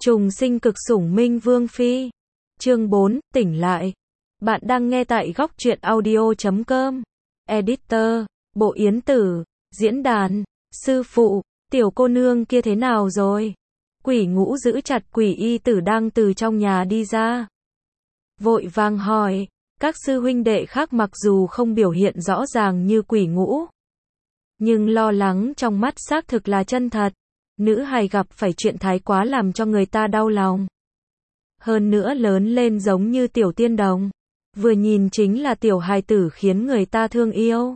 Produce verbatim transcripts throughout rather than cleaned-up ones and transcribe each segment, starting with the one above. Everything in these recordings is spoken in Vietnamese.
Trùng sinh cực sủng minh vương phi. Chương bốn, tỉnh lại. Bạn đang nghe tại góc truyện audio chấm com. Editor, Bộ Yến Tử, diễn đàn, sư phụ, tiểu cô nương kia thế nào rồi? Quỷ Ngũ giữ chặt Quỷ Y Tử đang từ trong nhà đi ra. Vội vàng hỏi, các sư huynh đệ khác mặc dù không biểu hiện rõ ràng như Quỷ Ngũ, nhưng lo lắng trong mắt xác thực là chân thật. Nữ hài gặp phải chuyện thái quá làm cho người ta đau lòng. Hơn nữa lớn lên giống như tiểu tiên đồng. Vừa nhìn chính là tiểu hài tử khiến người ta thương yêu.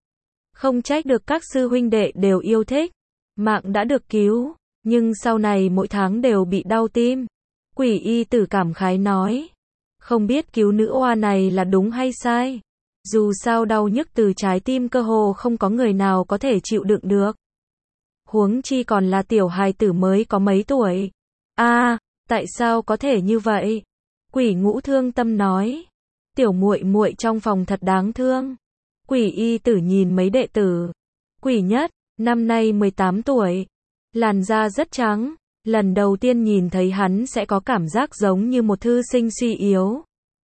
Không trách được các sư huynh đệ đều yêu thích. Mạng đã được cứu, nhưng sau này mỗi tháng đều bị đau tim. Quỷ Y Tử cảm khái nói. Không biết cứu nữ oa này là đúng hay sai. Dù sao đau nhức từ trái tim cơ hồ không có người nào có thể chịu đựng được. Huống chi còn là tiểu hài tử mới có mấy tuổi. A, à, tại sao có thể như vậy? Quỷ Ngũ thương tâm nói. Tiểu muội muội trong phòng thật đáng thương. Quỷ Y Tử nhìn mấy đệ tử. Quỷ Nhất, năm nay mười tám tuổi, làn da rất trắng, lần đầu tiên nhìn thấy hắn sẽ có cảm giác giống như một thư sinh suy yếu.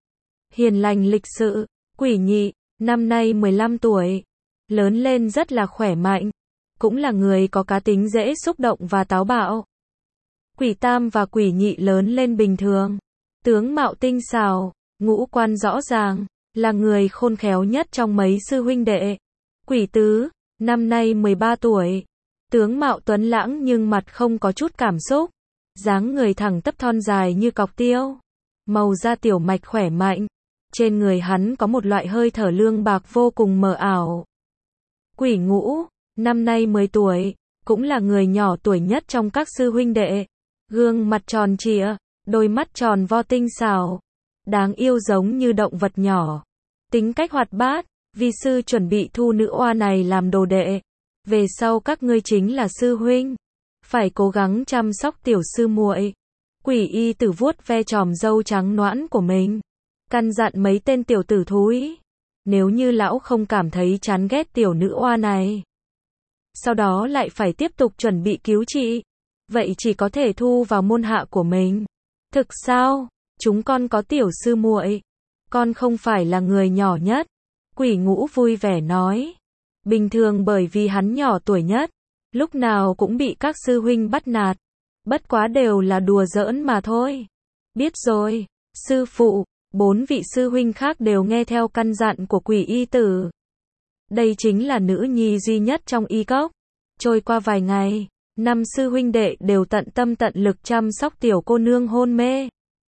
Hiền lành lịch sự. Quỷ Nhị, năm nay mười lăm tuổi, lớn lên rất là khỏe mạnh, cũng là người có cá tính dễ xúc động và táo bạo. Quỷ Tam và Quỷ Nhị lớn lên bình thường, tướng mạo tinh xảo, ngũ quan rõ ràng, là người khôn khéo nhất trong mấy sư huynh đệ. Quỷ Tứ, năm nay mười ba tuổi, tướng mạo tuấn lãng nhưng mặt không có chút cảm xúc, dáng người thẳng tắp thon dài như cọc tiêu, màu da tiểu mạch khỏe mạnh, trên người hắn có một loại hơi thở lương bạc vô cùng mờ ảo. Quỷ Ngũ, năm nay mười tuổi, cũng là người nhỏ tuổi nhất trong các sư huynh đệ. Gương mặt tròn trịa, đôi mắt tròn vo tinh xảo, đáng yêu giống như động vật nhỏ. Tính cách hoạt bát, vi sư chuẩn bị thu nữ oa này làm đồ đệ. Về sau các ngươi chính là sư huynh, phải cố gắng chăm sóc tiểu sư muội. Quỷ Y Tử vuốt ve chòm râu trắng nõn của mình, căn dặn mấy tên tiểu tử thúi. Nếu như lão không cảm thấy chán ghét tiểu nữ oa này, sau đó lại phải tiếp tục chuẩn bị cứu trị, vậy chỉ có thể thu vào môn hạ của mình. Thực sao? Chúng con có tiểu sư muội, con không phải là người nhỏ nhất. Quỷ Ngũ vui vẻ nói. Bình thường bởi vì hắn nhỏ tuổi nhất, lúc nào cũng bị các sư huynh bắt nạt. Bất quá đều là đùa giỡn mà thôi. Biết rồi, sư phụ. Bốn vị sư huynh khác đều nghe theo căn dặn của Quỷ Y Tử. Đây chính là nữ nhi duy nhất trong y cốc. Trôi qua vài ngày, năm sư huynh đệ đều tận tâm tận lực chăm sóc tiểu cô nương hôn mê.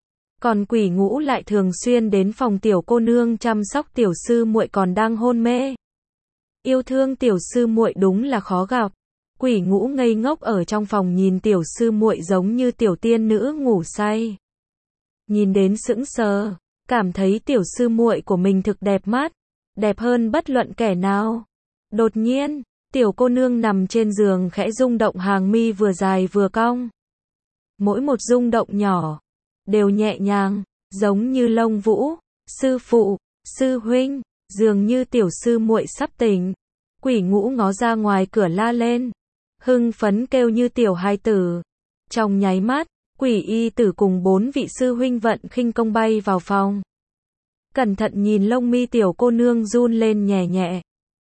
Còn Quỷ Ngũ lại thường xuyên đến phòng tiểu cô nương chăm sóc tiểu sư muội còn đang hôn mê. Yêu thương tiểu sư muội đúng là khó gặp. Quỷ Ngũ ngây ngốc ở trong phòng nhìn tiểu sư muội giống như tiểu tiên nữ ngủ say. Nhìn đến sững sờ, cảm thấy tiểu sư muội của mình thực đẹp mắt, đẹp hơn bất luận kẻ nào. Đột nhiên, tiểu cô nương nằm trên giường khẽ rung động, hàng mi vừa dài vừa cong. Mỗi một rung động nhỏ đều nhẹ nhàng, giống như lông vũ. Sư phụ, sư huynh, dường như tiểu sư muội sắp tỉnh. Quỷ Ngũ ngó ra ngoài cửa la lên, hưng phấn kêu như tiểu hài tử. Trong nháy mắt, Quỷ Y Tử cùng bốn vị sư huynh vận khinh công bay vào phòng. Cẩn thận nhìn lông mi tiểu cô nương run lên nhẹ nhẹ.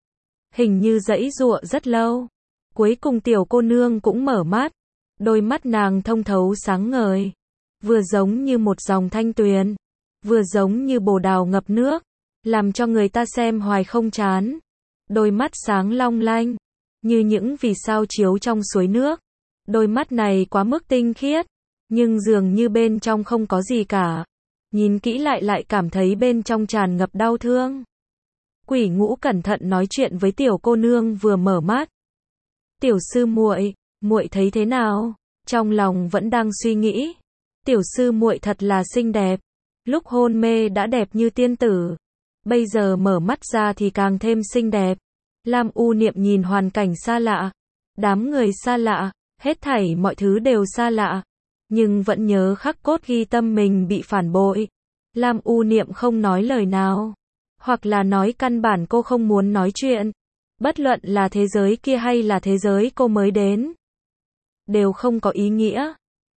Hình như giãy giụa rất lâu. Cuối cùng tiểu cô nương cũng mở mắt. Đôi mắt nàng thông thấu sáng ngời, vừa giống như một dòng thanh tuyền, vừa giống như bồ đào ngập nước, làm cho người ta xem hoài không chán. Đôi mắt sáng long lanh, như những vì sao chiếu trong suối nước. Đôi mắt này quá mức tinh khiết, nhưng dường như bên trong không có gì cả. Nhìn kỹ lại lại cảm thấy bên trong tràn ngập đau thương. Quỷ Ngũ cẩn thận nói chuyện với tiểu cô nương vừa mở mắt. Tiểu sư muội, muội thấy thế nào? Trong lòng vẫn đang suy nghĩ. Tiểu sư muội thật là xinh đẹp. Lúc hôn mê đã đẹp như tiên tử, bây giờ mở mắt ra thì càng thêm xinh đẹp. Lam U Niệm nhìn hoàn cảnh xa lạ, đám người xa lạ, hết thảy mọi thứ đều xa lạ, nhưng vẫn nhớ khắc cốt ghi tâm mình bị phản bội. Lam U Niệm không nói lời nào, hoặc là nói căn bản cô không muốn nói chuyện. Bất luận là thế giới kia hay là thế giới cô mới đến, đều không có ý nghĩa.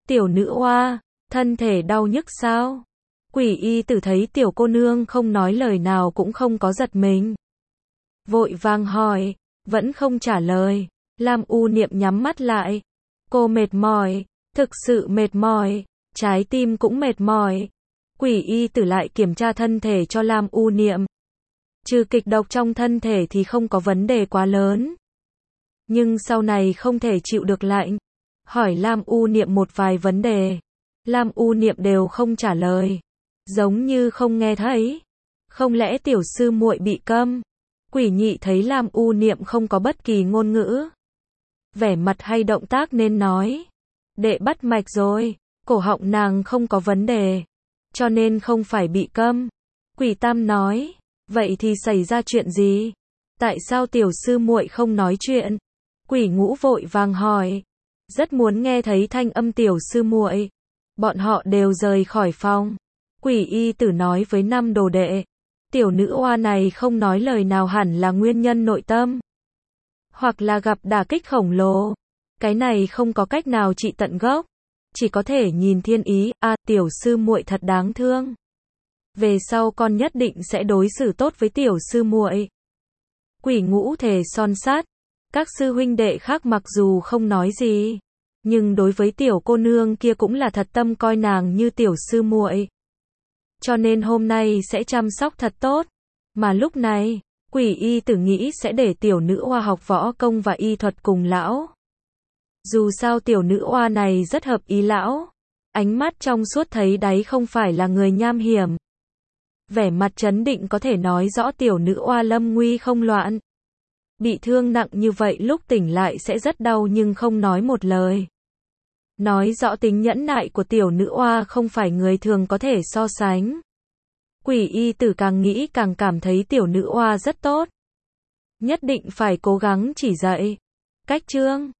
Tiểu nữ oa, thân thể đau nhức sao? Quỷ y tử thấy tiểu cô nương không nói lời nào cũng không có giật mình. Vội vàng hỏi, vẫn không trả lời. Lam U Niệm nhắm mắt lại. Cô mệt mỏi, thực sự mệt mỏi, trái tim cũng mệt mỏi. Quỷ y tử lại kiểm tra thân thể cho Lam U Niệm. Trừ kịch độc trong thân thể thì không có vấn đề quá lớn. Nhưng sau này không thể chịu được lạnh. Hỏi Lam U Niệm một vài vấn đề. Lam U Niệm đều không trả lời. Giống như không nghe thấy. Không lẽ tiểu sư muội bị câm? Quỷ nhị thấy Lam U Niệm không có bất kỳ ngôn ngữ, vẻ mặt hay động tác nên nói. Đệ bắt mạch rồi, cổ họng nàng không có vấn đề, cho nên không phải bị câm. Quỷ tam nói, vậy thì xảy ra chuyện gì? Tại sao tiểu sư muội không nói chuyện? Quỷ ngũ vội vàng hỏi, rất muốn nghe thấy thanh âm tiểu sư muội. Bọn họ đều rời khỏi phòng. Quỷ y tử nói với năm đồ đệ, tiểu nữ oa này không nói lời nào hẳn là nguyên nhân nội tâm, hoặc là gặp đả kích khổng lồ. Cái này không có cách nào trị tận gốc, chỉ có thể nhìn thiên ý. A, à, tiểu sư muội thật đáng thương. Về sau con nhất định sẽ đối xử tốt với tiểu sư muội. Quỷ ngũ thề son sắt. Các sư huynh đệ khác mặc dù không nói gì, nhưng đối với tiểu cô nương kia cũng là thật tâm coi nàng như tiểu sư muội. Cho nên hôm nay sẽ chăm sóc thật tốt. Mà lúc này, quỷ y tử nghĩ sẽ để tiểu nữ oa học võ công và y thuật cùng lão. Dù sao tiểu nữ oa này rất hợp ý lão. Ánh mắt trong suốt thấy đáy không phải là người nham hiểm. Vẻ mặt trấn định có thể nói rõ tiểu nữ oa lâm nguy không loạn. Bị thương nặng như vậy lúc tỉnh lại sẽ rất đau nhưng không nói một lời. Nói rõ tính nhẫn nại của tiểu nữ oa không phải người thường có thể so sánh. Quỷ y tử càng nghĩ càng cảm thấy tiểu nữ oa rất tốt. Nhất định phải cố gắng chỉ dạy. Cách chương